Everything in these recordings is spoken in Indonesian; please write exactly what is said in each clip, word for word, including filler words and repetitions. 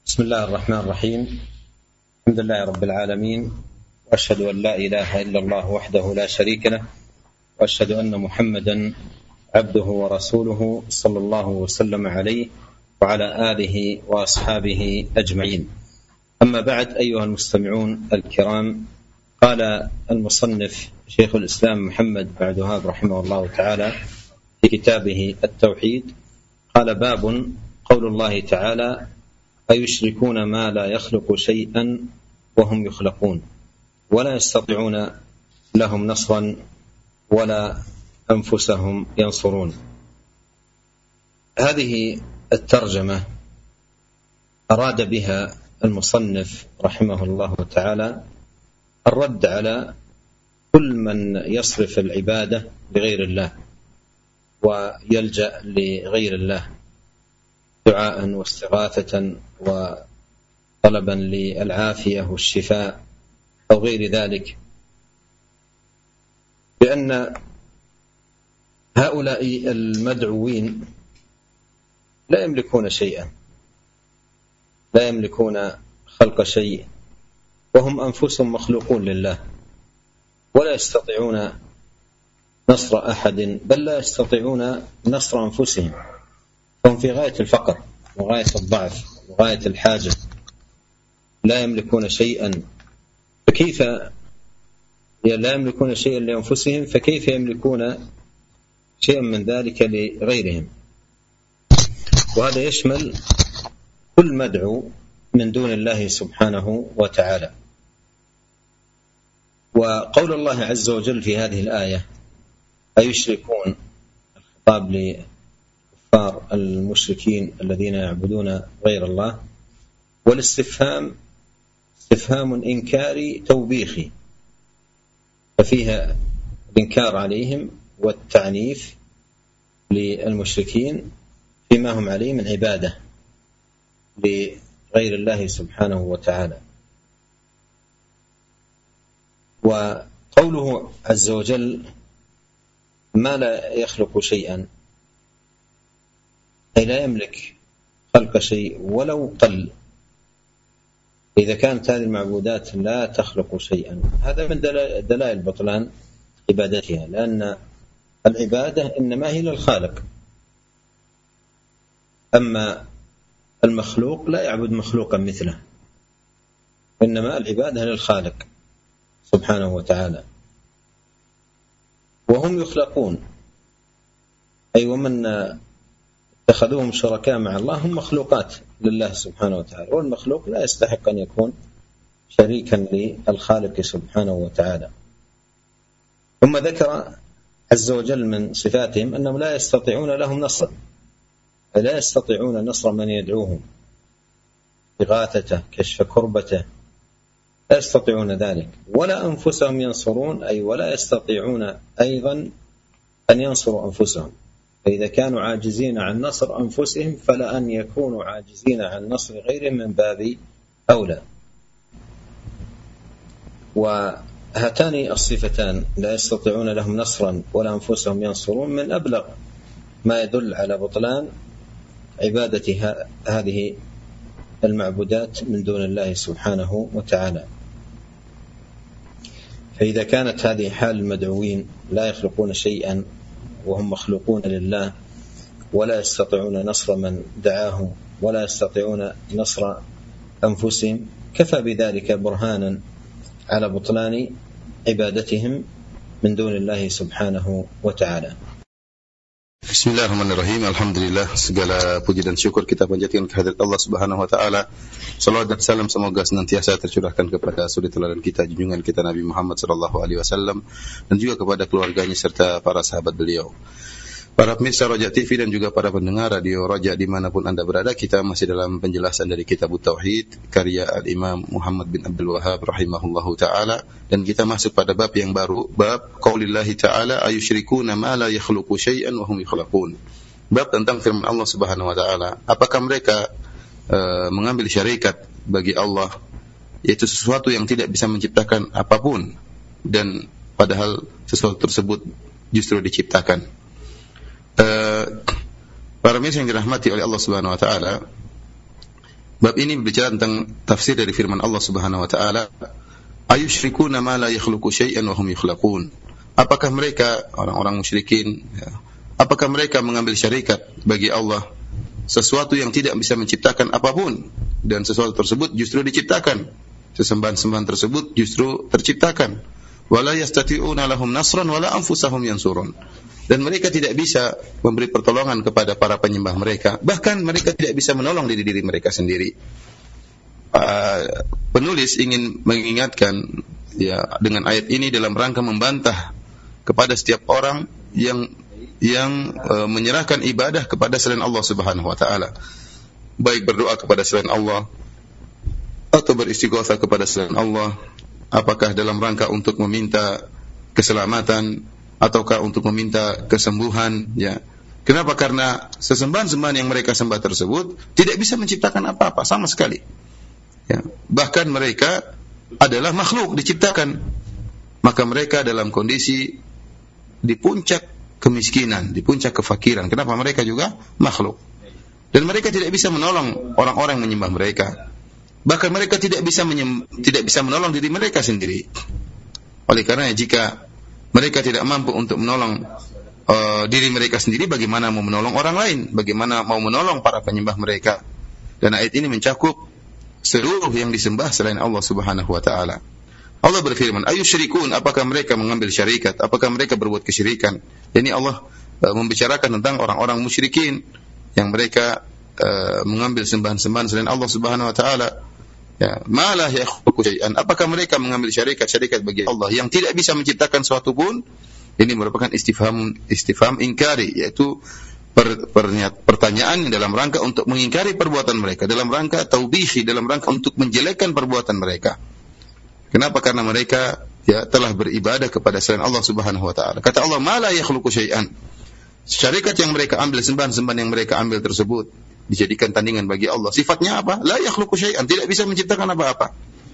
بسم الله الرحمن الرحيم. الحمد لله رب العالمين، وأشهد أن لا إله إلا الله وحده لا شريك له، وأشهد أن محمدا عبده ورسوله صلى الله وسلم عليه وعلى آله وأصحابه أجمعين. أما بعد، أيها المستمعون الكرام، قال المصنف شيخ الإسلام محمد بن عبد الوهاب رحمه الله تعالى في كتابه التوحيد، قال: باب قول الله تعالى: أيشركون ما لا يخلق شيئا وهم يخلقون ولا يستطيعون لهم نصرا ولا أنفسهم ينصرون. هذه الترجمة أراد بها المصنف رحمه الله تعالى الرد على كل من يصرف العبادة لغير الله ويلجأ لغير الله دعاء واستغاثة وطلبا للعافية والشفاء أو غير ذلك، لأن هؤلاء المدعوين لا يملكون شيئا، لا يملكون خلق شيء، وهم أنفسهم مخلوقون لله، ولا يستطيعون نصر أحد، بل لا يستطيعون نصر أنفسهم، فهم في غاية الفقر وغاية الضعف وغاية الحاجة، لا يملكون شيئا، فكيف لا يملكون شيئا لأنفسهم فكيف يملكون شيئا من ذلك لغيرهم؟ وهذا يشمل كل مدعو من دون الله سبحانه وتعالى. وقول الله عز وجل في هذه الآية: أيشركون، الخطاب لكفار المشركين الذين يعبدون غير الله، والاستفهام استفهام إنكاري توبيخي، ففيها الإنكار عليهم والتعنيف للمشركين فيما هم عليه من عبادة لغير الله سبحانه وتعالى. وقوله عز وجل: ما لا يخلق شيئا، أي لا يملك خلق شيء ولو قل. إذا كانت هذه المعبودات لا تخلق شيئا، هذا من دلائل بطلان عبادتها، لأن العبادة إنما هي للخالق، أما المخلوق لا يعبد مخلوقا مثله، إنما العبادة للخالق سبحانه وتعالى. وهم يخلقون، أي ومن اتخذوهم شركاء مع الله هم مخلوقات لله سبحانه وتعالى، والمخلوق لا يستحق أن يكون شريكا للخالق سبحانه وتعالى. ثم ذكر عز وجل من صفاتهم أنهم لا يستطيعون لهم نصرا، لا يستطيعون نصر من يدعوهم، إغاثته، كشف كربته، لا يستطيعون ذلك، ولا أنفسهم ينصرون، أي ولا يستطيعون أيضا أن ينصروا أنفسهم. فإذا كانوا عاجزين عن نصر أنفسهم فلا أن يكونوا عاجزين عن نصر غيرهم من باب أولى. وهاتان الصفتان لا يستطيعون لهم نصرا ولا أنفسهم ينصرون من أبلغ ما يدل على بطلان عبادة هذه المعبودات من دون الله سبحانه وتعالى. فإذا كانت هذه حال المدعوين لا يخلقون شيئا وهم مخلوقون لله، ولا يستطيعون نصر من دعاهم، ولا يستطيعون نصر أنفسهم، كفى بذلك برهانا على بطلان عبادتهم من دون الله سبحانه وتعالى. Bismillahirrahmanirrahim. Alhamdulillah, segala puji dan syukur kita panjatkan kehadirat Allah Subhanahu wa taala. Salawat dan salam semoga senantiasa tercurahkan kepada suri teladan kita, junjungan kita Nabi Muhammad sallallahu alaihi wasallam, dan juga kepada keluarganya serta para sahabat beliau. Para pemirsa Raja T V dan juga para pendengar Radio Raja dimanapun Anda berada, kita masih dalam penjelasan dari Kitab Tauhid karya Al-Imam Muhammad bin Abdul Wahhab rahimahullahu ta'ala, dan kita masuk pada bab yang baru, bab qaulillahi ta'ala ayusyrikuna ma la yakhluqu syai'an wa hum yukhlaqun. Bab tentang firman Allah Subhanahu wa ta'ala, apakah mereka uh, mengambil syarikat bagi Allah, yaitu sesuatu yang tidak bisa menciptakan apapun, dan padahal sesuatu tersebut justru diciptakan. Uh, para mirsa yang dirahmati oleh Allah Subhanahu wa taala, Bab ini berbicara tentang tafsir dari firman Allah Subhanahu wa taala, ayusyrikuna ma la yakhluqu syai'an wa hum yukhlaqun. Apakah mereka orang-orang musyrikin ya, apakah mereka mengambil syarikat bagi Allah sesuatu yang tidak bisa menciptakan apapun, dan sesuatu tersebut justru diciptakan, sesembahan-sembahan tersebut justru terciptakan. Wala yastati'una lahum nasran wala anfusahum yansurun. Dan mereka tidak bisa memberi pertolongan kepada para penyembah mereka, bahkan mereka tidak bisa menolong diri diri mereka sendiri. Uh, penulis ingin mengingatkan ya dengan ayat ini dalam rangka membantah kepada setiap orang yang yang uh, menyerahkan ibadah kepada selain Allah Subhanahu wa taala, baik berdoa kepada selain Allah atau beristighatsah kepada selain Allah, apakah dalam rangka untuk meminta keselamatan ataukah untuk meminta kesembuhan, ya. Kenapa? Karena sesembahan-sembahan yang mereka sembah tersebut tidak bisa menciptakan apa-apa sama sekali. Ya. Bahkan mereka adalah makhluk diciptakan. Maka mereka dalam kondisi di puncak kemiskinan, di puncak kefakiran. Kenapa? Mereka juga makhluk. Dan mereka tidak bisa menolong orang-orang yang menyembah mereka. Bahkan mereka tidak bisa menyem, tidak bisa menolong diri mereka sendiri. Oleh karena jika mereka tidak mampu untuk menolong uh, diri mereka sendiri, bagaimana mau menolong orang lain? Bagaimana mau menolong para penyembah mereka? Dan ayat ini mencakup seluruh yang disembah selain Allah Subhanahu wa taala. Allah berfirman, ayusyrikun, apakah mereka mengambil syarikat? Apakah mereka berbuat kesyirikan? Ini Allah uh, membicarakan tentang orang-orang musyrikin yang mereka uh, mengambil sembahan-sembahan selain Allah Subhanahu wa taala. Ya, malah yakhluqu syai'an. Apakah mereka mengambil syarikat-syarikat bagi Allah yang tidak bisa menciptakan sesuatu pun? Ini merupakan istifham istifham ingkari, yaitu per, per, pertanyaan dalam rangka untuk mengingkari perbuatan mereka, dalam rangka taubihi, dalam rangka untuk menjelekkan perbuatan mereka. Kenapa? Karena mereka ya telah beribadah kepada selain Allah Subhanahu wa taala. Kata Allah, malah yakhluqu syai'an. Syarikat yang mereka ambil, sembahan-sembahan yang mereka ambil tersebut dijadikan tandingan bagi Allah. Sifatnya apa? La yakhluqu syai'an, tidak bisa menciptakan apa-apa.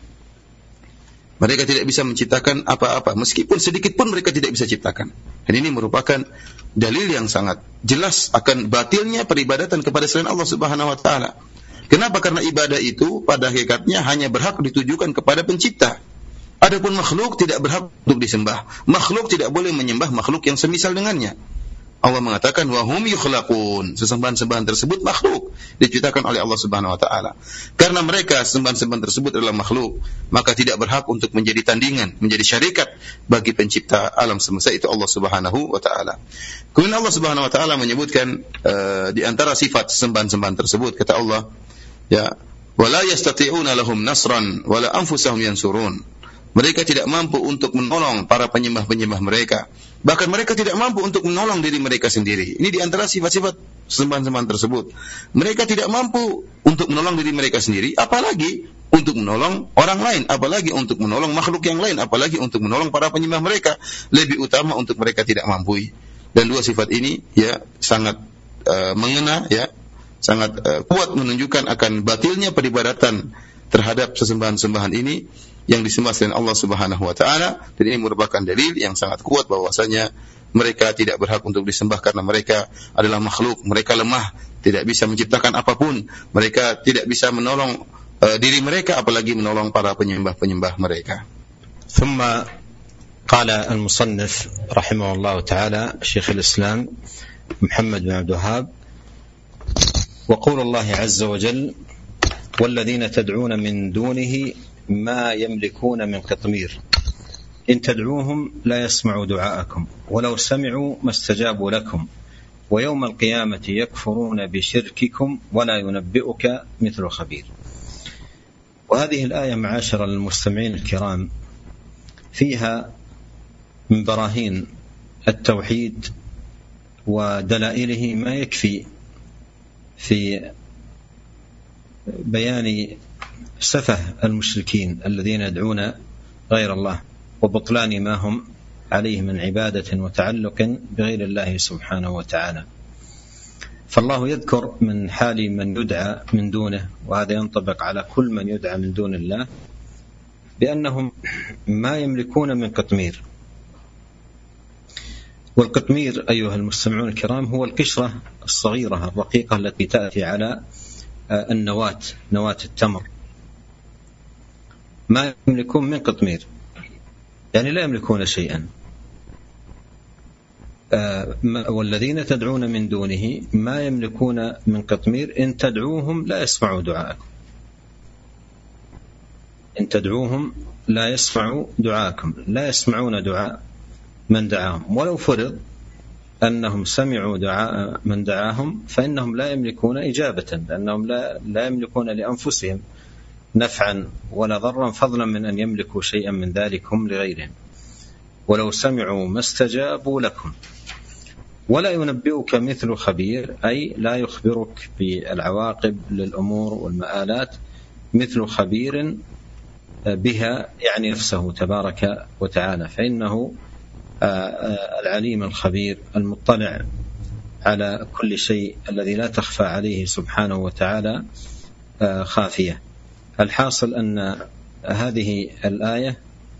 Mereka tidak bisa menciptakan apa-apa, meskipun sedikit pun mereka tidak bisa ciptakan. Dan ini merupakan dalil yang sangat jelas akan batilnya peribadatan kepada selain Allah Subhanahu wa taala. Kenapa? Karena ibadah itu pada hakikatnya hanya berhak ditujukan kepada pencipta. Adapun makhluk tidak berhak untuk disembah. Makhluk tidak boleh menyembah makhluk yang semisal dengannya. Allah mengatakan wa hum yukhlaqun, sesembahan-sembahan tersebut makhluk diciptakan oleh Allah Subhanahu wa taala. Karena mereka sembahan-sembahan tersebut adalah makhluk, maka tidak berhak untuk menjadi tandingan, menjadi syarikat bagi pencipta alam semesta itu Allah Subhanahu wa taala. Kemudian Allah Subhanahu wa taala menyebutkan uh, di antara sifat sembahan-sembahan tersebut, kata Allah, ya, wala yastati'una lahum nasran wala anfusahum yansurun. Mereka tidak mampu untuk menolong para penyembah-penyembah mereka. Bahkan mereka tidak mampu untuk menolong diri mereka sendiri. Ini di antara sifat-sifat sembahan-sembahan tersebut. Mereka tidak mampu untuk menolong diri mereka sendiri, apalagi untuk menolong orang lain, apalagi untuk menolong makhluk yang lain, apalagi untuk menolong para penyembah mereka. Lebih utama untuk mereka tidak mampu. Dan dua sifat ini ya sangat uh, mengena, ya sangat uh, kuat menunjukkan akan batilnya peribadatan terhadap sesembahan-sembahan ini yang disembah selain Allah Subhanahu wa taala. Dan ini merupakan dalil yang sangat kuat bahwasanya mereka tidak berhak untuk disembah karena mereka adalah makhluk, mereka lemah, tidak bisa menciptakan apapun, mereka tidak bisa menolong uh, diri mereka apalagi menolong para penyembah-penyembah mereka. ثم قال المصنف رحمه الله تعالى شيخ الإسلام محمد بن عبد الوهاب وقول الله عز وجل والذين تدعون من دونه ما يملكون من قطمير إن تدعوهم لا يسمعوا دعاءكم ولو سمعوا ما استجابوا لكم ويوم القيامة يكفرون بشرككم ولا ينبئك مثل خبير. وهذه الآية معاشر المستمعين الكرام فيها من براهين التوحيد ودلائله ما يكفي في بيان سفه المشركين الذين يدعون غير الله وبطلان ما هم عليه من عبادة وتعلق بغير الله سبحانه وتعالى. فالله يذكر من حال من يدعى من دونه، وهذا ينطبق على كل من يدعى من دون الله، بأنهم ما يملكون من قطمير. والقطمير أيها المستمعون الكرام هو القشرة الصغيرة الرقيقة التي تأتي على النواة نواة التمر ما يملكون من قطمير، يعني لا يملكون شيئا. والذين تدعون من دونه ما يملكون من قطمير، إن تدعوهم لا يسمعوا دعاءكم، إن تدعوهم لا يسمعوا دعاءكم، لا يسمعون دعاء من دعاهم، ولو فرض أنهم سمعوا دعاء من دعاهم فإنهم لا يملكون إجابة، لأنهم لا, لا يملكون لأنفسهم نفعا ولا ضرا، فضلا من أن يملكوا شيئا من ذلك هم لغيرهم. ولو سمعوا ما استجابوا لكم. ولا ينبئك مثل خبير، أي لا يخبرك بالعواقب للأمور والمآلات مثل خبير بها، يعني نفسه تبارك وتعالى، فإنه العليم الخبير المطلع على كل شيء الذي لا تخفى عليه سبحانه وتعالى خافية. الحاصل أن هذه الآية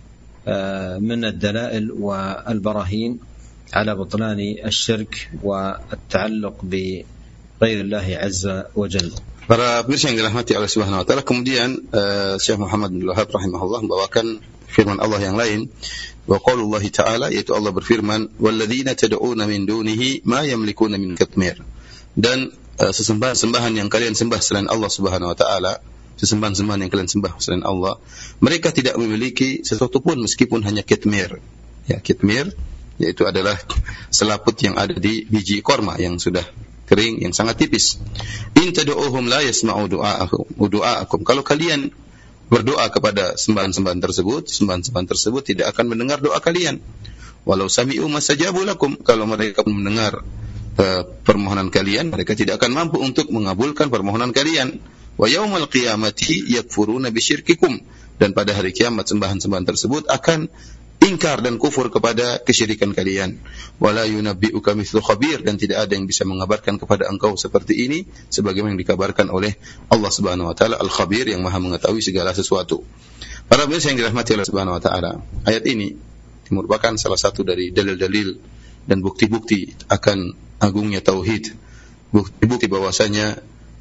من الدلائل والبراهين على بطلان الشرك والتعلق بغير الله عز وجل. Para pemirsa yang dirahmati Allah Subhanahu wa taala, kemudian uh, Syekh Muhammad bin Wahab rahimahullah membawakan firman Allah yang lain, wa qaulullah ta'ala, yaitu Allah berfirman, walladzina tad'una min dunihi ma yamlikuna min qitmir. Dan uh, sesembahan-sembahan yang kalian sembah selain Allah Subhanahu wa taala, sesembahan-sembahan yang kalian sembah selain Allah, mereka tidak memiliki sesuatu pun meskipun hanya qitmir. Ya, qitmir yaitu adalah selaput yang ada di biji korma yang sudah kering, yang sangat tipis. In tad'uhum la yasma'u du'aakum du'aakum. Kalau kalian berdoa kepada sembahan-sembahan tersebut, sembahan-sembahan tersebut tidak akan mendengar doa kalian. Walau sami'u mastajabu lakum. Kalau mereka mendengar uh, permohonan kalian, mereka tidak akan mampu untuk mengabulkan permohonan kalian. Wa yaumal qiyamati yakfuruna bisyirkikum. Dan pada hari kiamat sembahan-sembahan tersebut akan ingkar dan kufur kepada kesyirikan kalian. Wala yunabbi'uka mithlu khabir. Dan tidak ada yang bisa mengabarkan kepada engkau seperti ini sebagaimana yang dikabarkan oleh Allah Subhanahu wa taala Al-Khabir, yang Maha mengetahui segala sesuatu. Para pemirsa yang dirahmati Allah Subhanahu wa taala, ayat ini merupakan salah satu dari dalil-dalil dan bukti-bukti akan agungnya tauhid. Bukti-bukti bahwasanya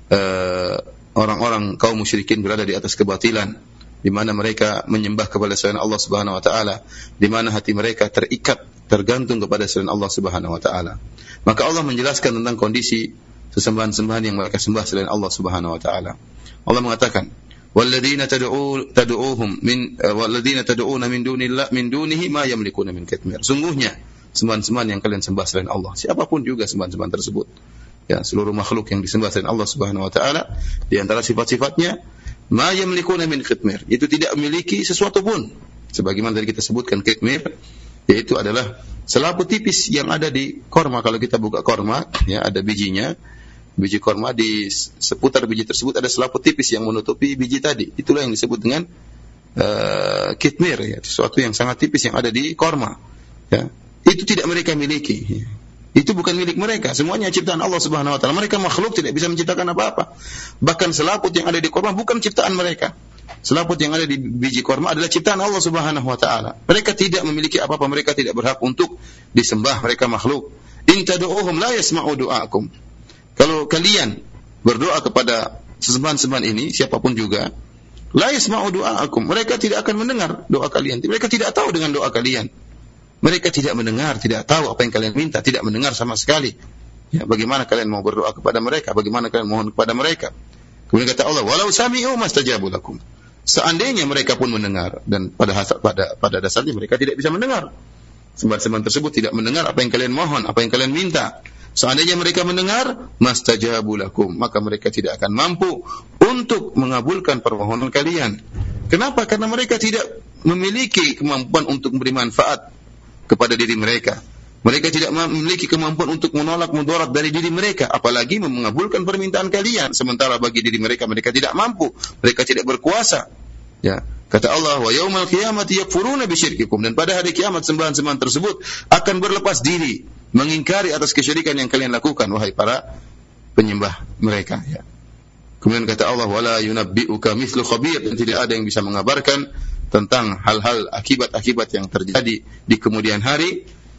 uh, orang-orang kaum musyrikin berada di atas kebatilan, di mana mereka menyembah kepada selain Allah Subhanahu wa taala, di mana hati mereka terikat, tergantung kepada selain Allah Subhanahu wa taala. Maka Allah menjelaskan tentang kondisi sesembahan-sembahan yang mereka sembah selain Allah Subhanahu wa taala. Allah mengatakan, walladzina tad'u tad'uuhum min walladzina tad'una min dunillah min dunihi ma yamlikuna min qitmir. Sungguhnya sembahan-sembahan yang kalian sembah selain Allah, siapapun juga sembahan-sembahan tersebut, ya, seluruh makhluk yang disembah selain Allah Subhanahu wa taala, di antara sifat-sifatnya ma yamlikuna min qitmir, itu tidak memiliki sesuatu pun. Sebagaimana tadi kita sebutkan, qitmir yaitu adalah selaput tipis yang ada di korma. Kalau kita buka korma, ya, ada bijinya. Biji korma, di seputar biji tersebut ada selaput tipis yang menutupi biji tadi. Itulah yang disebut dengan uh, qitmir, ya, sesuatu yang sangat tipis yang ada di korma. Ya. Itu tidak mereka miliki. Ya. Itu bukan milik mereka, semuanya ciptaan Allah Subhanahu wa taala. Mereka makhluk, tidak bisa menciptakan apa-apa. Bahkan selaput yang ada di korma bukan ciptaan mereka. Selaput yang ada di biji korma adalah ciptaan Allah Subhanahu wa taala. Mereka tidak memiliki apa-apa, mereka tidak berhak untuk disembah, mereka makhluk. In tad'uuhum la yasma'u du'aakum. Kalau kalian berdoa kepada sesembahan-sembahan ini, siapapun juga, la yasma'u du'aakum, mereka tidak akan mendengar doa kalian. Mereka tidak tahu dengan doa kalian. Mereka tidak mendengar, tidak tahu apa yang kalian minta, tidak mendengar sama sekali. Ya, bagaimana kalian mau berdoa kepada mereka? Bagaimana kalian mohon kepada mereka? Kemudian kata Allah, walau sami'u mastajabu lakum. Seandainya mereka pun mendengar, dan pada pada pada dasarnya mereka tidak bisa mendengar. Sembahan-sembahan tersebut tidak mendengar apa yang kalian mohon, apa yang kalian minta. Seandainya mereka mendengar, mastajabu lakum, maka mereka tidak akan mampu untuk mengabulkan permohonan kalian. Kenapa? Karena mereka tidak memiliki kemampuan untuk memberi manfaat kepada diri mereka. Mereka tidak memiliki kemampuan untuk menolak mudarat dari diri mereka, apalagi mengabulkan permintaan kalian. Sementara bagi diri mereka, mereka tidak mampu, mereka tidak berkuasa. Ya, kata Allah, wa yaumal qiyamati yakfuruna bisyirkikum. Dan pada hari kiamat sembahan-sembahan tersebut akan berlepas diri, mengingkari atas kesyirikan yang kalian lakukan, wahai para penyembah mereka. Ya. Kemudian kata Allah, wala yunabbi'uka mithlu khabir. Dan tidak ada yang bisa mengabarkan tentang hal-hal akibat-akibat yang terjadi di kemudian hari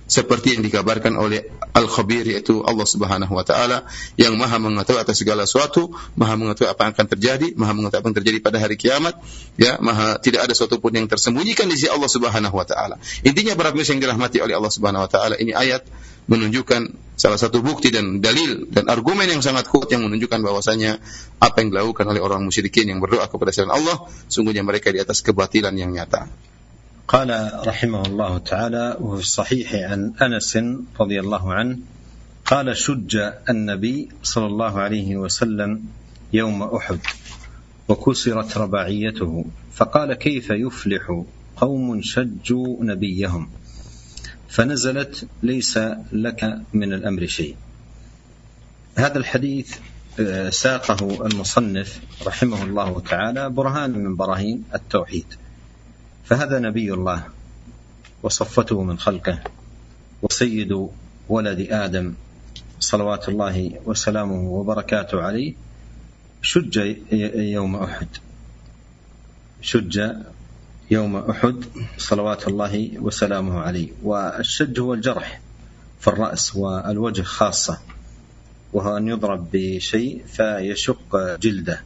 seperti yang dikabarkan oleh Al-Khabir, yaitu Allah Subhanahu wa taala yang Maha mengetahui atas segala sesuatu, Maha mengetahui apa yang akan terjadi, Maha mengetahui apa yang terjadi pada hari kiamat, ya, Maha tidak ada sesuatu pun yang tersembunyikan di sisi Allah Subhanahu wa taala. Intinya para pemirsa yang dirahmati oleh Allah Subhanahu wa taala, ini ayat menunjukkan salah satu bukti dan dalil dan argumen yang sangat kuat yang menunjukkan bahwasanya apa yang dilakukan oleh orang musyrikin yang berdoa kepada selain Allah, sungguhnya mereka di atas kebatilan yang nyata. قال رحمه الله تعالى وفي الصحيح عن أنس رضي الله عنه قال شج النبي صلى الله عليه وسلم يوم أحد وكسرت رباعيته فقال كيف يفلح قوم شجوا نبيهم فنزلت ليس لك من الأمر شيء. هذا الحديث ساقه المصنف رحمه الله تعالى برهان من براهين التوحيد، فهذا نبي الله وصفته من خلقه وسيد ولد آدم صلوات الله وسلامه وبركاته عليه، شج يوم أحد شج يوم أحد صلوات الله وسلامه عليه. والشج هو الجرح في الرأس والوجه خاصة، وهو أن يضرب بشيء فيشق جلده،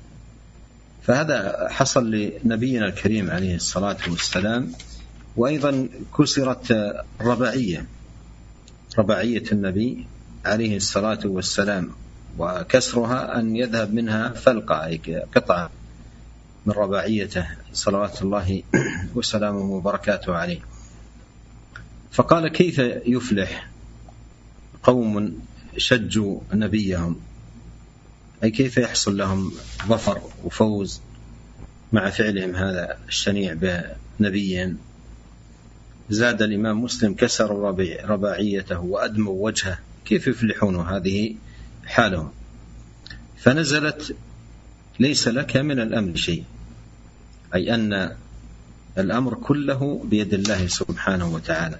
فهذا حصل لنبينا الكريم عليه الصلاة والسلام. وأيضا كسرت رباعية رباعية النبي عليه الصلاة والسلام، وكسرها أن يذهب منها فلقة أي قطعة من رباعيته صلوات الله وسلامه وبركاته عليه. فقال كيف يفلح قوم شجوا نبيهم، أي كيف يحصل لهم ظفر وفوز مع فعلهم هذا الشنيع بنبيهم. زاد الإمام مسلم كسر رباعيته وأدموا وجهه، كيف يفلحون هذه حالهم. فنزلت ليس لك من الأمر شيء، أي أن الأمر كله بيد الله سبحانه وتعالى.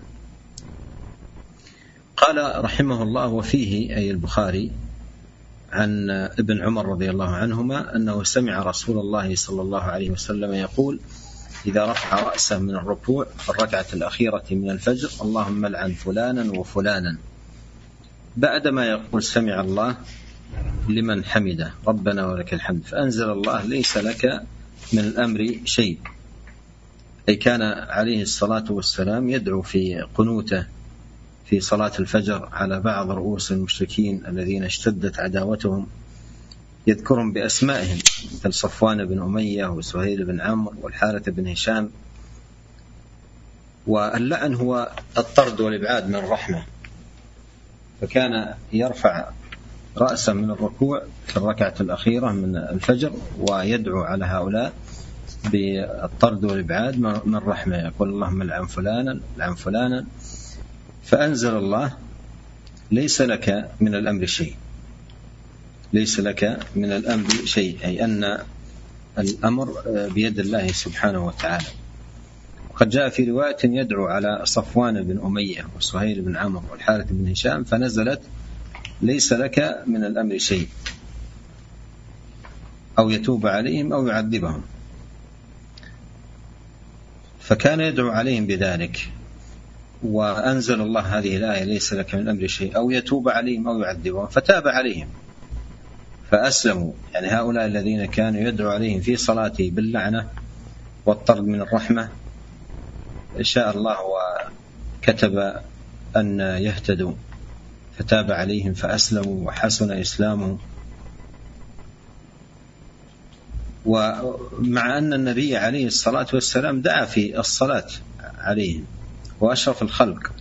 قال رحمه الله وفيه أي البخاري عن ابن عمر رضي الله عنهما أنه سمع رسول الله صلى الله عليه وسلم يقول إذا رفع رأسه من الركوع في الركعة الأخيرة من الفجر اللهم لعن فلانا وفلانا، بعدما يقول سمع الله لمن حمده ربنا ولك الحمد، فأنزل الله ليس لك من الأمر شيء. أي كان عليه الصلاة والسلام يدعو في قنوته في صلاة الفجر على بعض رؤوس المشركين الذين اشتدت عداوتهم، يذكرهم بأسمائهم مثل صفوان بن أمية وسهيل بن عمرو والحارث بن هشام. واللعن هو الطرد والإبعاد من الرحمة، فكان يرفع رأسه من الركوع في الركعة الأخيرة من الفجر ويدعو على هؤلاء بالطرد والإبعاد من الرحمة، يقول اللهم لعن فلانا لعن فلانا. فأنزل الله ليس لك من الأمر شيء، ليس لك من الأمر شيء، أي أن الأمر بيد الله سبحانه وتعالى. وقد جاء في رواية يدعو على صفوان بن أمية وسهيل بن عمرو والحارث بن هشام فنزلت ليس لك من الأمر شيء، أو يتوب عليهم أو يعذبهم. فكان يدعو عليهم بذلك، وأنزل الله هذه الآية ليس لك من الأمر شيء أو يتوب عليهم أو يعذبهم، فتاب عليهم فأسلموا. يعني هؤلاء الذين كانوا يدعو عليهم في صلاته باللعنة والطرد من الرحمة شاء الله وكتب أن يهتدوا، فتاب عليهم فأسلموا وحسن إسلامهم. ومع أن النبي عليه الصلاة والسلام دعا في الصلاة عليهم وأشرف الخلق،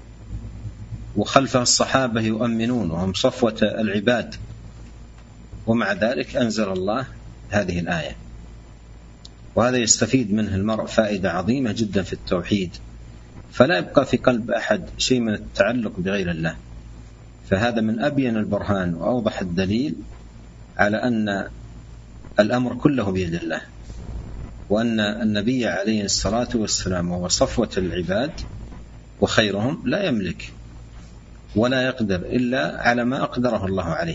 وخلفه الصحابة يؤمنون وهم صفوة العباد، ومع ذلك أنزل الله هذه الآية. وهذا يستفيد منه المرء فائدة عظيمة جدا في التوحيد، فلا يبقى في قلب أحد شيء من التعلق بغير الله. فهذا من أبين البرهان وأوضح الدليل على أن الأمر كله بيد الله، وأن النبي عليه الصلاة والسلام وهو صفوة العباد وخيرهم لا يملك ولا يقدر إلا على ما أقدره الله عليه،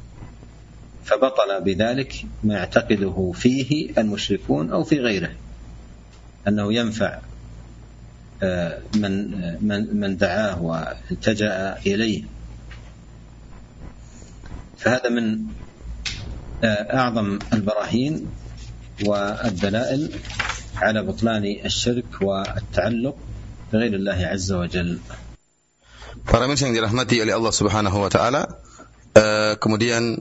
فبطل بذلك ما يعتقده فيه المشركون أو في غيره، أنه ينفع من من من دعاه والتجأ إليه. فهذا من أعظم البراهين والدلائل على بطلان الشرك والتعلق بغير الله عز وجل. Para pemirsa yang dirahmati oleh Allah Subhanahu wa taala, uh, kemudian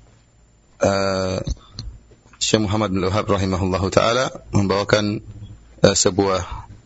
uh, Syekh Muhammad bin Wahab rahimahullahu taala membawakan uh, sebuah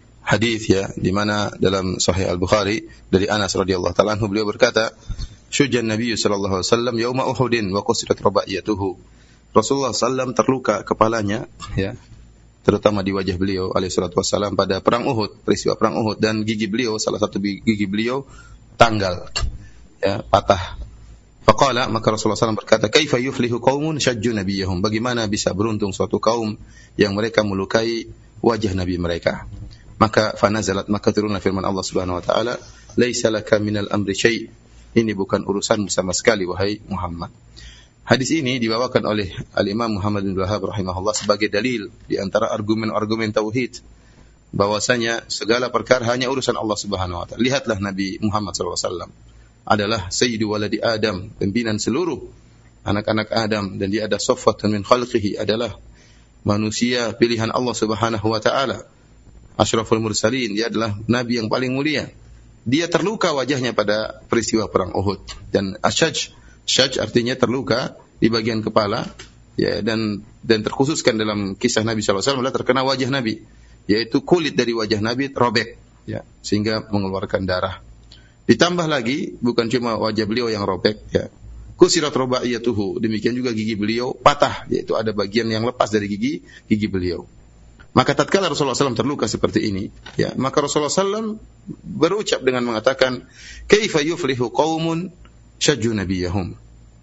hadis ya, di mana dalam Sahih Al-Bukhari dari Anas radhiyallahu taala anhu, beliau berkata, "Syujjan Nabi sallallahu alaihi wasallam yauma Uhudin wa qusirat rabaiyatuhu." Rasulullah sallallahu alaihi wasallam terluka kepalanya ya, terutama di wajah beliau alaihi salatu wasallam pada perang Uhud, peristiwa perang Uhud, dan gigi beliau, salah satu gigi beliau tanggal ya, patah. Faqala, maka Rasulullah sallallahu alaihi wasallam berkata, "Kaifa yuflihu qaumun syajju nabiyahum?" Bagaimana bisa beruntung suatu kaum yang mereka melukai wajah nabi mereka? Maka fanazalat, maka turunlah firman Allah Subhanahu wa taala, "Laisa laka minal amri syai'." Ini bukan urusan sama sekali wahai Muhammad. Hadis ini dibawakan oleh Al-Imam Muhammad bin Wahab rahimahullah sebagai dalil di antara argumen-argumen tauhid bahwasanya segala perkara hanya urusan Allah Subhanahu wa taala. Lihatlah Nabi Muhammad sallallahu alaihi wasallam adalah sayyidu waladi Adam, pimpinan seluruh anak-anak Adam, dan dia ada safwatun min khalqihi, adalah manusia pilihan Allah Subhanahu wa taala. Asyraful mursalin, dia adalah nabi yang paling mulia. Dia terluka wajahnya pada peristiwa perang Uhud, dan asyaj, syaj artinya terluka di bagian kepala ya, dan dan terkhususkan dalam kisah Nabi sallallahu alaihi wasallam adalah terkena wajah Nabi, yaitu kulit dari wajah Nabi robek ya, sehingga mengeluarkan darah. Ditambah lagi bukan cuma wajah beliau yang robek ya, kusirat rabaiyatuhu, demikian juga gigi beliau patah, yaitu ada bagian yang lepas dari gigi gigi beliau. Maka tatkala Rasulullah sallallahu alaihi wasallam terluka seperti ini, ya, maka Rasulullah sallallahu alaihi wasallam berucap dengan mengatakan, "Kaifa yuflihu qaumun syajju nabiyahum?"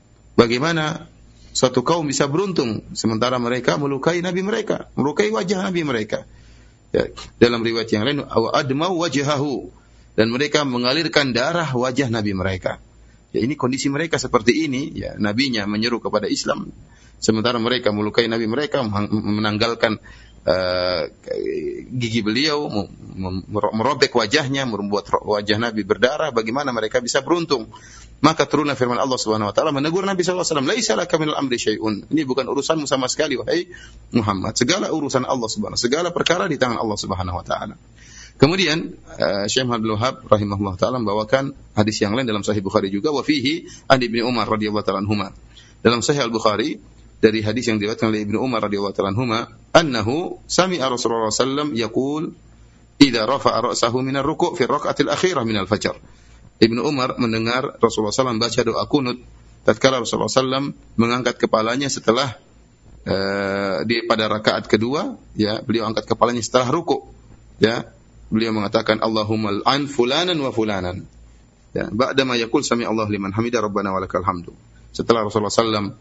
Bagaimana suatu kaum bisa beruntung sementara mereka melukai nabi mereka, melukai wajah nabi mereka. Ya, dalam riwayat yang lain, "Wa admau wajhahu," dan mereka mengalirkan darah wajah nabi mereka. Ya, ini kondisi mereka seperti ini, ya, nabinya menyeru kepada Islam sementara mereka melukai nabi mereka, menanggalkan Uh, gigi beliau, merobek wajahnya, membuat wajah Nabi berdarah. Bagaimana mereka bisa beruntung? Maka turunlah firman Allah Subhanahu wa taala menegur Nabi sallallahu alaihi wasallam, "Laisa laka minal amri syai'un." Ini bukan urusanmu sama sekali wahai Muhammad. Segala urusan Allah Subhanahu, segala perkara di tangan Allah Subhanahu wa taala. Kemudian uh, Syekh Abdul Wahab rahimahullah taala membawakan hadis yang lain dalam Sahih Bukhari juga, wa fihi an Ibnu Umar radhiyallahu taala anhuma. Dalam Sahih Al-Bukhari dari hadis yang diriwayatkan oleh Ibnu Umar radhiyallahu ta'ala anhuma, annahu sami'a Rasulullah sallallahu alaihi wasallam yaqul idza rafa'a ra'sahu min ar-ruku' fi ar-rak'atil akhirah min al-fajr. Ibnu Umar mendengar Rasulullah sallallahu alaihi wasallam baca doa kunut tatkala Rasulullah sallallahu alaihi wasallam mengangkat kepalanya setelah uh, di pada rakaat kedua, ya, beliau angkat kepalanya setelah ruku', ya. Beliau mengatakan Allahumma al'an fulanan wa fulanan. Ya, ba'da ma yaqul sami Allahu liman hamida rabbana walakal hamdu. Setelah Rasulullah sallallahu alaihi wasallam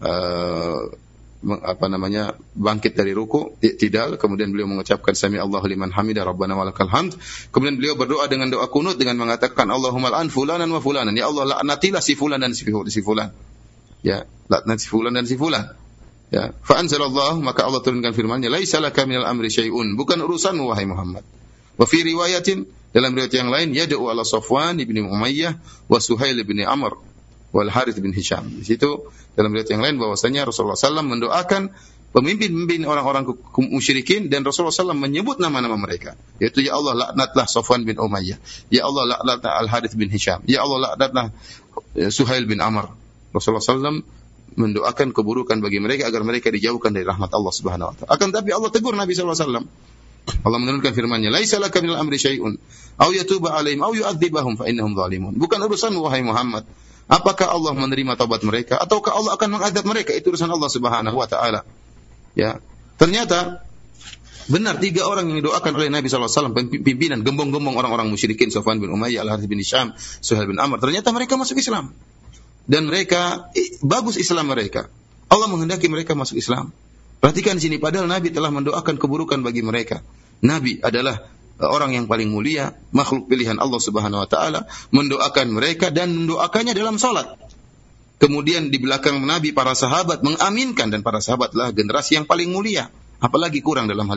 Uh, apa namanya bangkit dari ruku, i'tidal, kemudian beliau mengucapkan sami Allahu liman hamida rabbana walakal hamd, kemudian beliau berdoa dengan doa kunut dengan mengatakan Allahumma al'an fulanan wa fulanan, ya Allah laknatilah si fulan dan si fulan, ya, laknat si fulan dan si fulan, ya. Fa anzalallahu, maka Allah turunkan firman-Nya, laisa laka minal amri syai'un, bukan urusanmu wahai Muhammad. Wa fi riwayatin, dalam riwayat yang lain, yad'u ala Safwan ibni Umayyah wa Suhail ibni Amr wal Harith bin Hisham. Di situ dalam riwayat yang lain bahwasanya Rasulullah sallallahu alaihi wasallam mendoakan pemimpin-pemimpin orang-orang musyrikin, dan Rasulullah sallallahu alaihi wasallam menyebut nama-nama mereka, yaitu ya Allah laknatlah Safwan bin Umayyah, ya Allah laknatlah Al Harith bin Hisham, ya Allah laknatlah Suhail bin Amr. Rasulullah sallallahu alaihi wasallam mendoakan keburukan bagi mereka agar mereka dijauhkan dari rahmat Allah Subhanahu wa taala. Akan tapi Allah tegur Nabi sallallahu alaihi wasallam. Allah menurunkan firman-Nya, laisa laka minal amri syai'un aw yatuba alaihim aw yu'adzibahum fa innahum zalimun. Bukan urusanmu wahai Muhammad, apakah Allah menerima taubat mereka ataukah Allah akan mengadab mereka, itu urusan Allah Subhanahu wa taala. Ya. Ternyata benar tiga orang yang didoakan oleh Nabi sallallahu alaihi wasallam, pimpinan gembong-gembong orang-orang musyrikin, Safwan bin Umayyah, Al Harith bin Hisham, Suhail bin Amr, ternyata mereka masuk Islam. Dan mereka bagus Islam mereka. Allah menghendaki mereka masuk Islam. Perhatikan di sini, padahal Nabi telah mendoakan keburukan bagi mereka. Nabi adalah orang yang paling mulia, makhluk pilihan Allah Subhanahu wa taala, mendoakan mereka dan mendoakannya dalam salat. Kemudian di belakang Nabi para sahabat mengaminkan, dan para sahabatlah generasi yang paling mulia. Apalagi kurang dalam hal ini.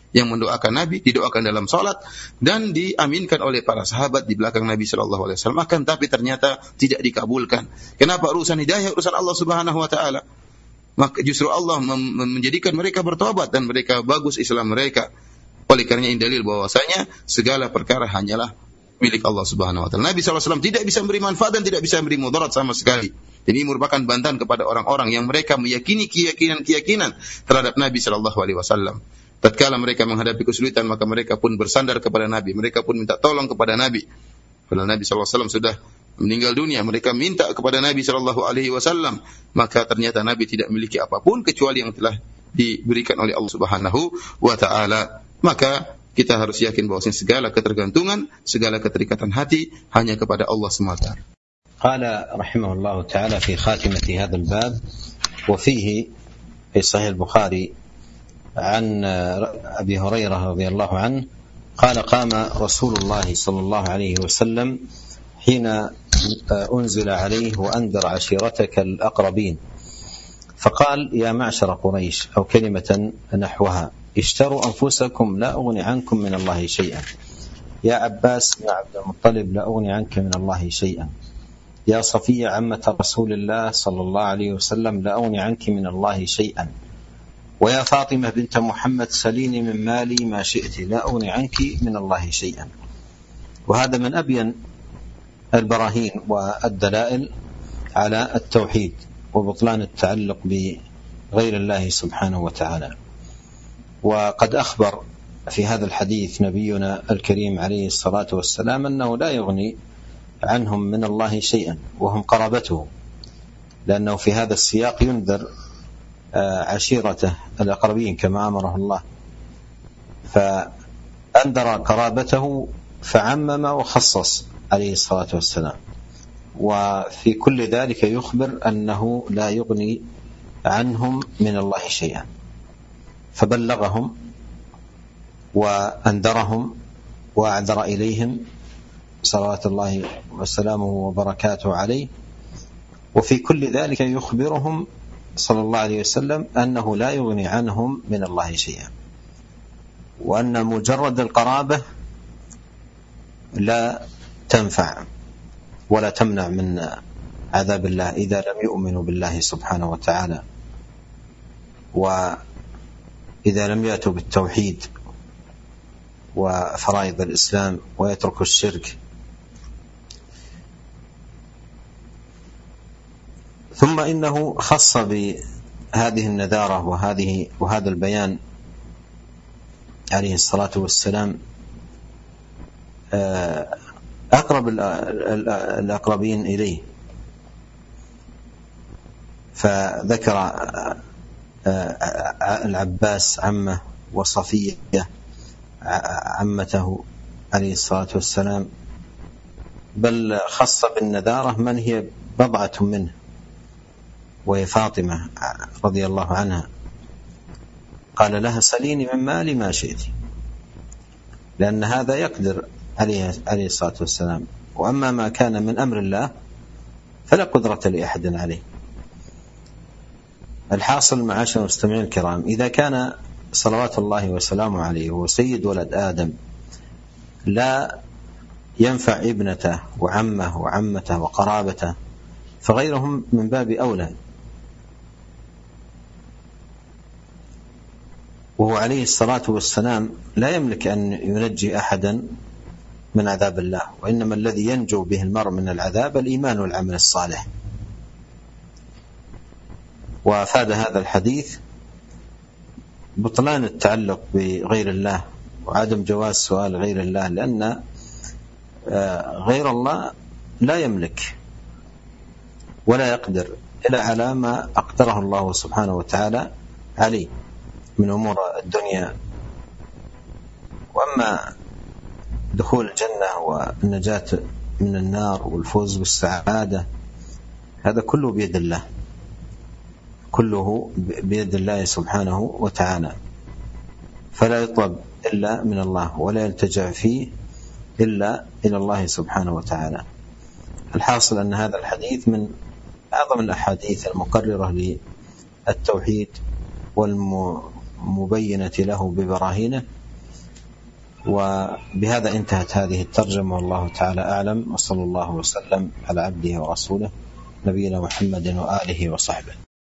yang mendoakan Nabi, didoakan dalam salat dan diaminkan oleh para sahabat di belakang Nabi sallallahu alaihi wasallam, akan tapi ternyata tidak dikabulkan. Kenapa? Urusan hidayah urusan Allah Subhanahu wa taala. Maka justru Allah mem- menjadikan mereka bertobat dan mereka bagus Islam mereka. Oleh karenanya ini dalil bahwasanya segala perkara hanyalah milik Allah Subhanahu wa taala. Nabi sallallahu alaihi wasallam tidak bisa memberi manfaat dan tidak bisa memberi mudarat sama sekali. Ini merupakan bantahan kepada orang-orang yang mereka meyakini keyakinan-keyakinan terhadap Nabi sallallahu alaihi wasallam. Tatkala mereka menghadapi kesulitan, maka mereka pun bersandar kepada Nabi, mereka pun minta tolong kepada Nabi. Padahal Nabi sallallahu alaihi wasallam sudah meninggal dunia, mereka minta kepada Nabi sallallahu alaihi wasallam, maka ternyata Nabi tidak memiliki apapun kecuali yang telah diberikan oleh Allah Subhanahu wa taala. Maka kita harus yakin bahwa segala ketergantungan, segala keterikatan hati hanya kepada Allah semata. قال رحمه الله تعالى في خاتمة هذا الباب وفيه في صحيح البخاري عن أبي هريرة رضي الله عنه قال قام رسول الله صلى الله عليه وسلم حين أنزل عليه وأنذر عشيرتك الأقربين فقال يا معشر قريش أو كلمة نحوها اشتروا أنفسكم لا أغني عنكم من الله شيئا يا عباس بن عبد المطلب لا أغني عنك من الله شيئا يا صفية عمة رسول الله صلى الله عليه وسلم لا أغني عنك من الله شيئا ويا فاطمة بنت محمد سليني من مالي ما شئت لا أغني عنك من الله شيئا. وهذا من أبين البراهين والدلائل على التوحيد وبطلان التعلق بغير الله سبحانه وتعالى. وقد أخبر في هذا الحديث نبينا الكريم عليه الصلاة والسلام أنه لا يغني عنهم من الله شيئا وهم قرابته، لأنه في هذا السياق ينذر عشيرته الأقربين كما أمره الله، فأنذر قرابته فعمم وخصص عليه الصلاة والسلام. وفي كل ذلك يخبر أنه لا يغني عنهم من الله شيئا، فبلغهم وأنذرهم وأعذر إليهم صلوات الله وسلامه وبركاته عليه. وفي كل ذلك يخبرهم صلى الله عليه وسلم أنه لا يغني عنهم من الله شيئا، وأن مجرد القرابة لا تنفع ولا تمنع من عذاب الله إذا لم يؤمنوا بالله سبحانه وتعالى، وإذا لم يأتوا بالتوحيد وفرائض الإسلام ويتركوا الشرك. ثم إنه خص بهذه النذارة وهذه وهذا البيان عليه الصلاة والسلام أقرب الأقربين إليه، فذكر العباس عمه وصفية عمته عليه الصلاة والسلام، بل خص بالنذارة من هي بضعة منه وهي فاطمة رضي الله عنها، قال لها سليني من مالي ما شئت، لأن هذا يقدر عليه عليه الصلاة والسلام، وأما ما كان من أمر الله فلا قدرة لأحد عليه. الحاصل معاشر المستمعين الكرام، إذا كان صلوات الله وسلامه عليه هو سيد ولد آدم لا ينفع ابنته وعمه وعمته وقرابته، فغيرهم من باب أولى. وهو عليه الصلاة والسلام لا يملك أن ينجي أحدا من عذاب الله، وإنما الذي ينجو به المرء من العذاب الإيمان والعمل الصالح. وأفاد هذا الحديث بطلان التعلق بغير الله وعدم جواز سؤال غير الله، لأن غير الله لا يملك ولا يقدر إلا على ما أقدره الله سبحانه وتعالى عليه من أمور الدنيا. وأما دخول الجنة والنجاة من النار والفوز بالسعادة هذا كله بيد الله، كله بيد الله سبحانه وتعالى، فلا يطلب إلا من الله ولا يلتجأ فيه إلا إلى الله سبحانه وتعالى. الحاصل أن هذا الحديث من أعظم الأحاديث المقررة للتوحيد المبينة له ببراهينه. وبهذا انتهت هذه الترجمة، والله تعالى أعلم، وصلى الله وسلم على عبده ورسوله نبينا محمد وآله وصحبه.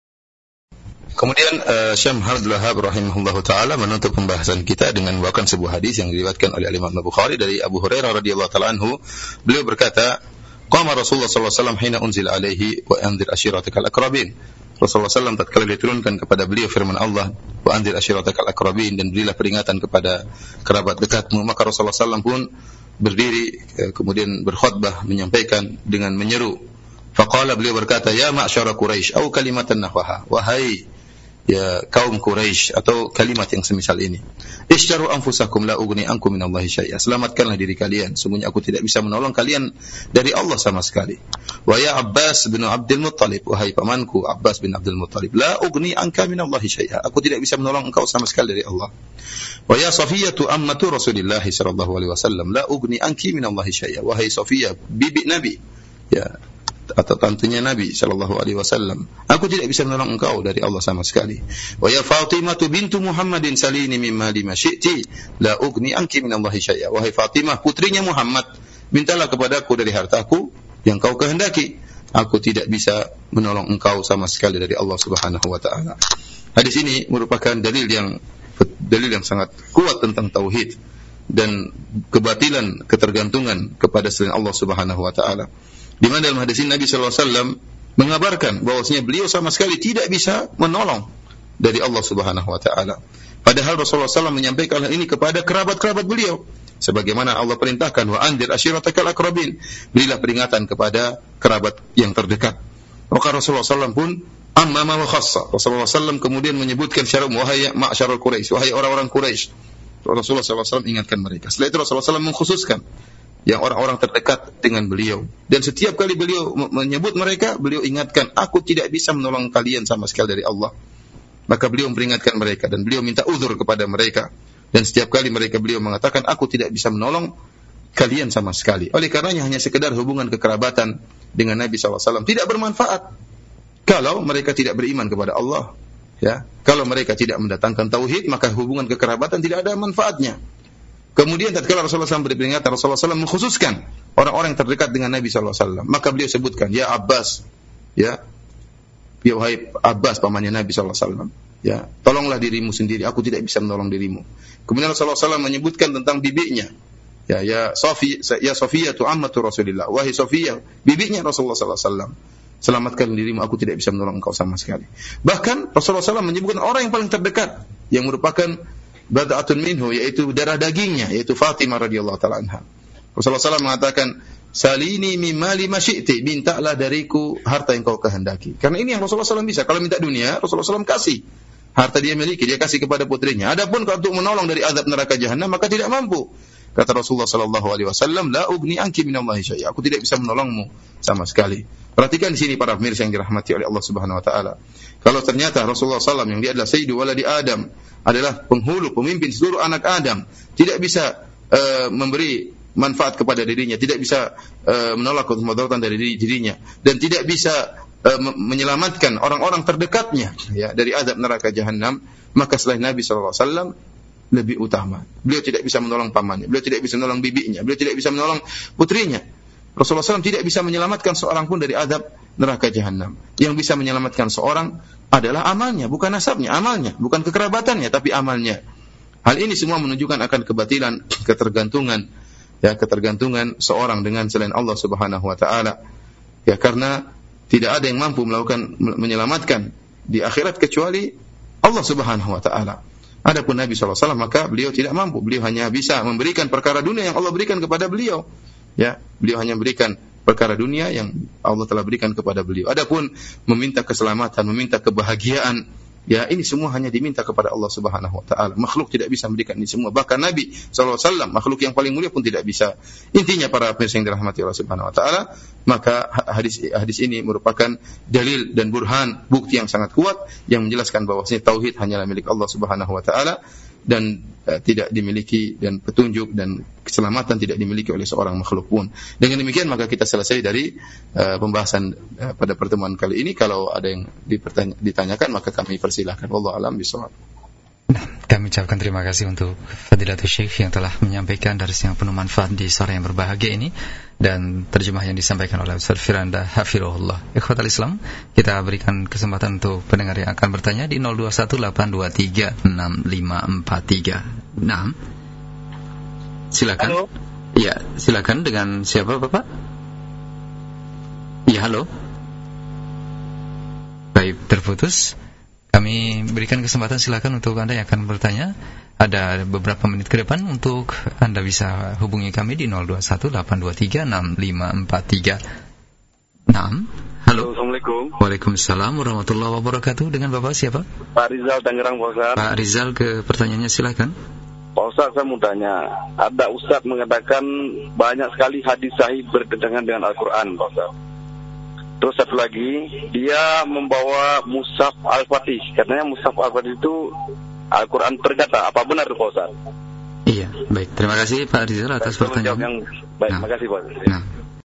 Kemudian uh, Syekh Abdul Wahhab rahimahullahu taala menutup pembahasan kita dengan membawakan sebuah hadis yang diriwayatkan oleh Imam Bukhari dari Abu Hurairah radhiyallahu taala anhu. Beliau berkata, "Qama Rasulullah sallallahu alaihi wasallam hina unzila alaihi wa anzir ashiratakal aqrabin." Rasulullah sallallahu alaihi wasallam tatkala diturunkan kepada beliau firman Allah, "Wa anzir ashiratakal aqrabin," dan berilah peringatan kepada kerabat dekatmu. Maka Rasulullah sallallahu alaihi wasallam pun berdiri kemudian berkhutbah menyampaikan dengan menyeru. Faqala, beliau berkata, "Ya ma'syara Quraisy," au kalimatan nahwaha, wahai ya kaum Quraisy, atau kalimat yang semisal ini. Ishtaru anfusakum la ugni ankum minallahi syai'a. Selamatkanlah diri kalian, sungguhnya aku tidak bisa menolong kalian dari Allah sama sekali. Wa ya Abbas bin Abdul Muttalib, wahai pamanku Abbas bin Abdul Muttalib, la ugni anka minallahi syai'a. Aku tidak bisa menolong engkau sama sekali dari Allah. Wa ya Safiyatu ammatu Rasulillah sallallahu alaihi wasallam, la ugni anki minallahi syai'a. Wahai Safiyah, bibi Nabi, ya, atau tantunya Nabi sallallahu alaihi wasallam, aku tidak bisa menolong engkau dari Allah sama sekali. Wa ya Fatimah bintu Muhammadin salini mimma lima syi'ti la ugni anki minallahi syai'a. Wahai Fatimah putrinya Muhammad, mintalah kepadaku dari hartaku yang kau kehendaki, aku tidak bisa menolong engkau sama sekali dari Allah Subhanahu wa taala. Hadis ini merupakan dalil yang dalil yang sangat kuat tentang tauhid dan kebatilan ketergantungan kepada selain Allah Subhanahu wa taala. Di mana dalam hadis ini Nabi sallallahu alaihi wasallam mengabarkan bahwasanya beliau sama sekali tidak bisa menolong dari Allah Subhanahu wa taala. Padahal Rasulullah sallallahu alaihi wasallam menyampaikan hal ini kepada kerabat-kerabat beliau, sebagaimana Allah perintahkan, wa anzir ashiratakal aqrabin, berilah peringatan kepada kerabat yang terdekat. Maka Rasulullah sallallahu alaihi wasallam pun amma wa khassa. Rasulullah sallallahu alaihi wasallam kemudian menyebutkan secara umum, wahai ma'syarul Quraisy, wahai orang-orang Quraisy. Rasulullah sallallahu alaihi wasallam ingatkan mereka. Setelah itu Rasulullah sallallahu alaihi wasallam mengkhususkan yang orang-orang terdekat dengan beliau. Dan setiap kali beliau menyebut mereka, beliau ingatkan, aku tidak bisa menolong kalian sama sekali dari Allah. Maka beliau memperingatkan mereka dan beliau minta uzur kepada mereka. Dan setiap kali mereka beliau mengatakan, aku tidak bisa menolong kalian sama sekali. Oleh karenanya hanya sekedar hubungan kekerabatan dengan Nabi sallallahu alaihi wasallam tidak bermanfaat kalau mereka tidak beriman kepada Allah. Ya, kalau mereka tidak mendatangkan tauhid, maka hubungan kekerabatan tidak ada manfaatnya. Kemudian tatkala Rasulullah sallallahu alaihi wasallam beri peringatan, Rasulullah sallallahu alaihi wasallam mengkhususkan orang-orang yang terdekat dengan Nabi sallallahu alaihi wasallam. Maka beliau sebutkan, ya Abbas, ya, ya wahai Abbas pamannya Nabi sallallahu alaihi wasallam, ya, tolonglah dirimu sendiri, aku tidak bisa menolong dirimu. Kemudian Rasulullah sallallahu alaihi wasallam menyebutkan tentang bibinya, ya, ya Safi, ya Safiyah tu ammatu Rasulillah, wahai Safiyah, bibinya Rasulullah sallallahu alaihi wasallam, selamatkan dirimu, aku tidak bisa menolong engkau sama sekali. Bahkan Rasulullah sallallahu alaihi wasallam menyebutkan orang yang paling terdekat, yang merupakan bad'atun minhu, yaitu darah dagingnya, yaitu Fatimah radhiyallahu taala anha. Rasulullah sallallahu alaihi wasallam mengatakan, salini mimma lima syi'ti, mintalah dariku harta yang kau kehendaki. Karena ini yang Rasulullah sallallahu alaihi wasallam bisa. Kalau minta dunia, Rasulullah sallallahu alaihi wasallam kasih. Harta dia miliki, dia kasih kepada putrinya. Adapun kalau untuk menolong dari azab neraka jahanam, maka tidak mampu. Kata Rasulullah sallallahu alaihi wasallam, la ugni anki minallahi syai'a. Aku tidak bisa menolongmu sama sekali. Perhatikan di sini para pemirsa yang dirahmati oleh Allah Subhanahu wa taala. Kalau ternyata Rasulullah sallallahu alaihi wasallam yang dia adalah sayyidu waladi Adam, adalah penghulu, pemimpin seluruh anak Adam, tidak bisa uh, memberi manfaat kepada dirinya, tidak bisa uh, menolak kemudaratan dari diri, dirinya, dan tidak bisa uh, menyelamatkan orang-orang terdekatnya, ya, dari azab neraka jahanam, maka selain Nabi sallallahu alaihi wasallam lebih utama. Beliau tidak bisa menolong pamannya, beliau tidak bisa menolong bibinya, beliau tidak bisa menolong putrinya. Rasulullah sallallahu alaihi wasallam tidak bisa menyelamatkan seorang pun dari azab neraka jahanam. Yang bisa menyelamatkan seorang adalah amalnya, bukan nasabnya, amalnya, bukan kekerabatannya, tapi amalnya. Hal ini semua menunjukkan akan kebatilan, ketergantungan, ya, ketergantungan seorang dengan selain Allah Subhanahu wa taala. Ya, karena tidak ada yang mampu melakukan menyelamatkan di akhirat kecuali Allah Subhanahu wa taala. Adapun Nabi sallallahu alaihi wasallam, maka beliau tidak mampu, beliau hanya bisa memberikan perkara dunia yang Allah berikan kepada beliau. Ya, beliau hanya memberikan perkara dunia yang Allah telah berikan kepada beliau. Adapun meminta keselamatan, meminta kebahagiaan, ya, ini semua hanya diminta kepada Allah Subhanahu wa taala. Makhluk tidak bisa memberikan ini semua. Bahkan Nabi sallallahu alaihi wasallam, makhluk yang paling mulia pun tidak bisa. Intinya para pemirsa yang dirahmati Allah Subhanahu wa taala, maka hadis hadis ini merupakan dalil dan burhan, bukti yang sangat kuat yang menjelaskan bahwasanya tauhid hanyalah milik Allah Subhanahu wa taala dan uh, tidak dimiliki, dan petunjuk dan keselamatan tidak dimiliki oleh seorang makhluk pun. Dengan demikian maka kita selesai dari uh, pembahasan uh, pada pertemuan kali ini. Kalau ada yang ditanyakan maka kami persilahkan. Wallahu a'lam bishawab. Nah, kami ucapkan terima kasih untuk Fadilatul Syekh yang telah menyampaikan daris yang penuh manfaat di sore yang berbahagia ini, dan terjemah yang disampaikan oleh Ustaz Firanda Hafirullah. Ikhwatal Islam, kita berikan kesempatan untuk pendengar yang akan bertanya di nol dua satu delapan dua tiga enam lima empat tiga. Nah, silakan. Halo. Ya, silakan. Dengan siapa, Bapak? Ya, halo. Baik, terputus. Kami berikan kesempatan, silakan untuk Anda yang akan bertanya. Ada beberapa menit ke depan untuk Anda bisa hubungi kami di nol dua satu delapan dua tiga enam lima empat tiga. enam. Halo. Assalamualaikum. Waalaikumsalam warahmatullahi wabarakatuh. Dengan Bapak siapa? Pak Rizal Tangerang, Pak Ustaz. Pak Rizal, ke pertanyaannya silakan. Pak Ustaz, saya mau tanya. Ada Ustaz mengatakan banyak sekali hadis sahih bertentangan dengan Al-Quran, Pak Ustaz. Terus satu lagi, dia membawa Mushaf Al-Fatih. Katanya Mushaf Al-Fatih itu Al-Quran tergata. Apa benar itu, Pak Ustaz? Iya, baik. Terima kasih Pak Rizal atas pertanyaan. Yang baik, nah. terima kasih, Pak. Nah.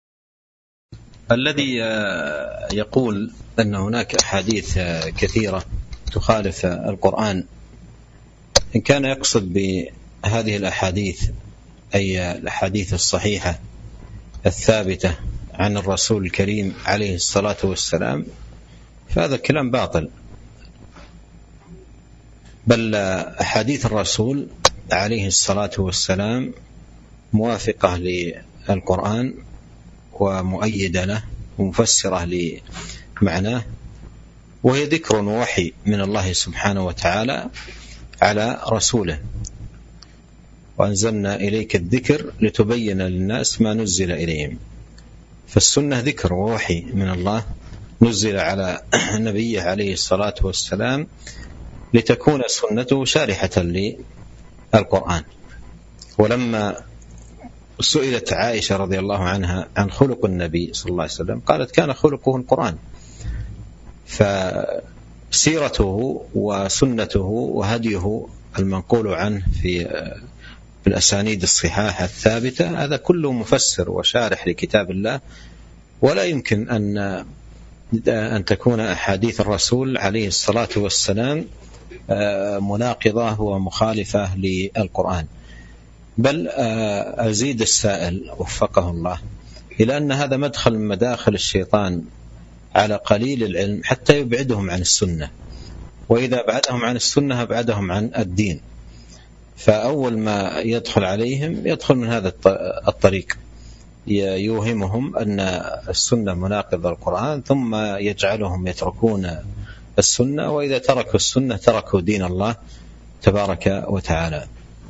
الذي يقول أن هناك أحاديث كثيرة تخالف القرآن، إن كان يقصد بهذه الأحاديث أي الأحاديث الصحيحة الثابتة عن الرسول الكريم عليه الصلاة والسلام، فهذا كلام باطل. بل أحاديث الرسول عليه الصلاة والسلام موافقة للقرآن ومؤيدة له ومفسرة لمعناه، وهي ذكر ووحي من الله سبحانه وتعالى على رسوله. وأنزلنا إليك الذكر لتبين للناس ما نزل إليهم. فالسنة ذكر ووحي من الله نزل على نبيه عليه الصلاة والسلام لتكون سنته شارحة للقرآن. ولما سئلت عائشة رضي الله عنها عن خلق النبي صلى الله عليه وسلم قالت كان خلقه القرآن. فسيرته وسنته وهديه المنقول عنه في بالأسانيد الصحاحة الثابتة هذا كله مفسر وشارح لكتاب الله، ولا يمكن أن أن تكون أحاديث الرسول عليه الصلاة والسلام مناقضة ومخالفة للقرآن. بل أزيد السائل وفقه الله إلى أن هذا مدخل من مداخل الشيطان على قليل العلم حتى يبعدهم عن السنة، وإذا بعدهم عن السنة أبعدهم عن الدين. فأول ما يدخل عليهم يدخل من هذا الطريق، يوهمهم أن السنة مناقضة القرآن، ثم يجعلهم يتركون السنة، وإذا تركوا السنة تركوا دين الله تبارك وتعالى.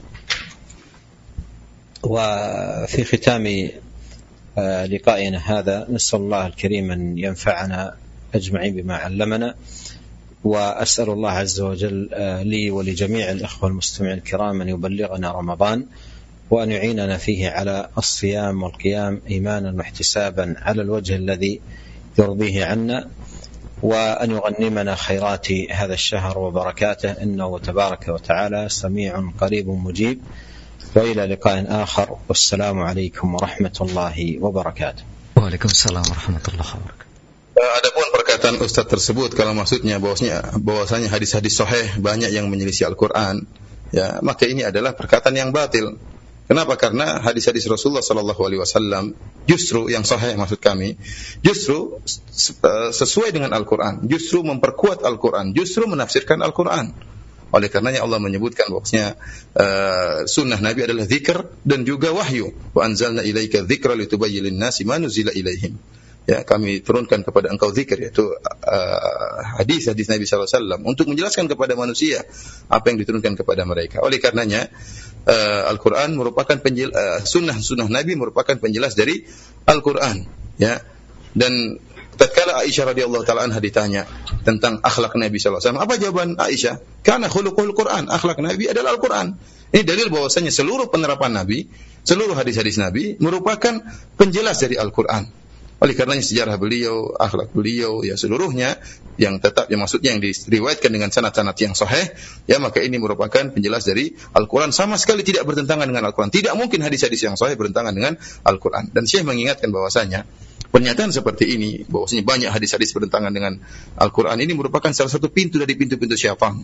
وفي ختام لقائنا هذا نسأل الله الكريم أن ينفعنا أجمعين بما علمنا، وأسأل الله عز وجل لي ولجميع الأخوة المستمعين الكرام أن يبلغنا رمضان، وأن يعيننا فيه على الصيام والقيام إيمانا واحتسابا على الوجه الذي يرضيه عنا، وأن يغنمنا خيرات هذا الشهر وبركاته، إنه تبارك وتعالى سميع قريب مجيب. وإلى لقاء آخر، والسلام عليكم ورحمة الله وبركاته. Waalaikumsalam warahmatullahi wabarakatuh. Adapun perkataan Ustaz tersebut, kalau maksudnya bahwasanya bahwasanya hadis-hadis sahih banyak yang menyelisih Al-Qur'an, ya, maka ini adalah perkataan yang batil. Kenapa? Karena hadis-hadis Rasulullah sallallahu alaihi wasallam justru yang sahih, maksud kami, justru sesuai dengan Al-Qur'an, justru memperkuat Al-Qur'an, justru menafsirkan Al-Qur'an. Oleh karenanya Allah menyebutkan bahwasanya uh, sunnah Nabi adalah zikr dan juga wahyu. Wa anzalna ilaika dzikra litubayyana lin-nasi ma nuzila ilaihim. Ya, kami turunkan kepada engkau zikir, yaitu uh, hadis-hadis Nabi sallallahu alaihi wasallam untuk menjelaskan kepada manusia apa yang diturunkan kepada mereka. Oleh karenanya uh, Al-Qur'an merupakan penjel, uh, sunnah-sunnah Nabi merupakan penjelas dari Al-Qur'an, ya. Dan tatkala Aisyah radhiyallahu taala anha ditanya tentang akhlak Nabi sallallahu alaihi wasallam, apa jawaban Aisyah? Kana khuluqul Qur'an, akhlak Nabi adalah Al-Qur'an. Ini dalil bahwasanya seluruh penerapan Nabi, seluruh hadis-hadis Nabi merupakan penjelas dari Al-Qur'an. Oleh karenanya sejarah beliau, akhlak beliau, ya seluruhnya yang tetap, yang maksudnya yang diriwayatkan dengan sanad-sanad yang sahih, ya maka ini merupakan penjelas dari Al-Qur'an, sama sekali tidak bertentangan dengan Al-Qur'an. Tidak mungkin hadis-hadis yang sahih bertentangan dengan Al-Qur'an. Dan Syekh mengingatkan bahwasanya pernyataan seperti ini, bahwasanya banyak hadis-hadis bertentangan dengan Al-Qur'an, ini merupakan salah satu pintu dari pintu-pintu syaitan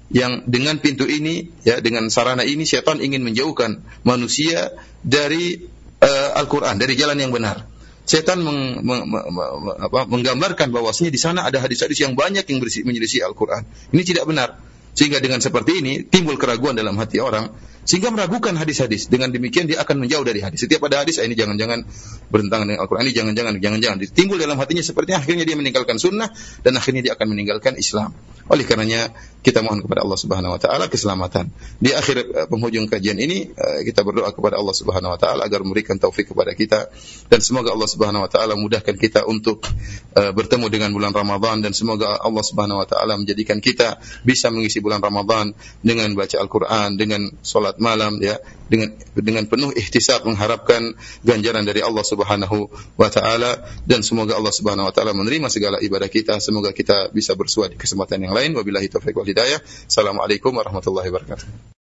yang dengan pintu ini, ya, dengan sarana ini syaitan ingin menjauhkan manusia dari uh, Al-Quran, dari jalan yang benar. Syaitan meng, meng, meng, apa, menggambarkan bahwasanya di sana ada hadis-hadis yang banyak yang menyelisih Al-Quran. Ini tidak benar. Sehingga dengan seperti ini timbul keraguan dalam hati orang, sehingga meragukan hadis-hadis. Dengan demikian dia akan menjauh dari hadis. Setiap ada hadis, ah, ini jangan-jangan bertentangan dengan Al-Quran, ini jangan-jangan, jangan-jangan. Timbul dalam hatinya sepertinya, akhirnya dia meninggalkan sunnah dan akhirnya dia akan meninggalkan Islam. Oleh karenanya kita mohon kepada Allah Subhanahu Wa Taala keselamatan. Di akhir uh, penghujung kajian ini uh, kita berdoa kepada Allah Subhanahu Wa Taala agar memberikan taufik kepada kita, dan semoga Allah Subhanahu Wa Taala mudahkan kita untuk uh, bertemu dengan bulan Ramadan, dan semoga Allah Subhanahu Wa Taala menjadikan kita bisa mengisi bulan Ramadan dengan baca Al-Quran, dengan salat malam, ya, dengan dengan penuh ihtisab mengharapkan ganjaran dari Allah Subhanahu Wa Taala, dan semoga Allah Subhanahu Wa Taala menerima segala ibadah kita. Semoga kita bisa bersua di kesempatan yang lain. Wabillahi taufiq wal hidayah. Assalamualaikum warahmatullahi wabarakatuh.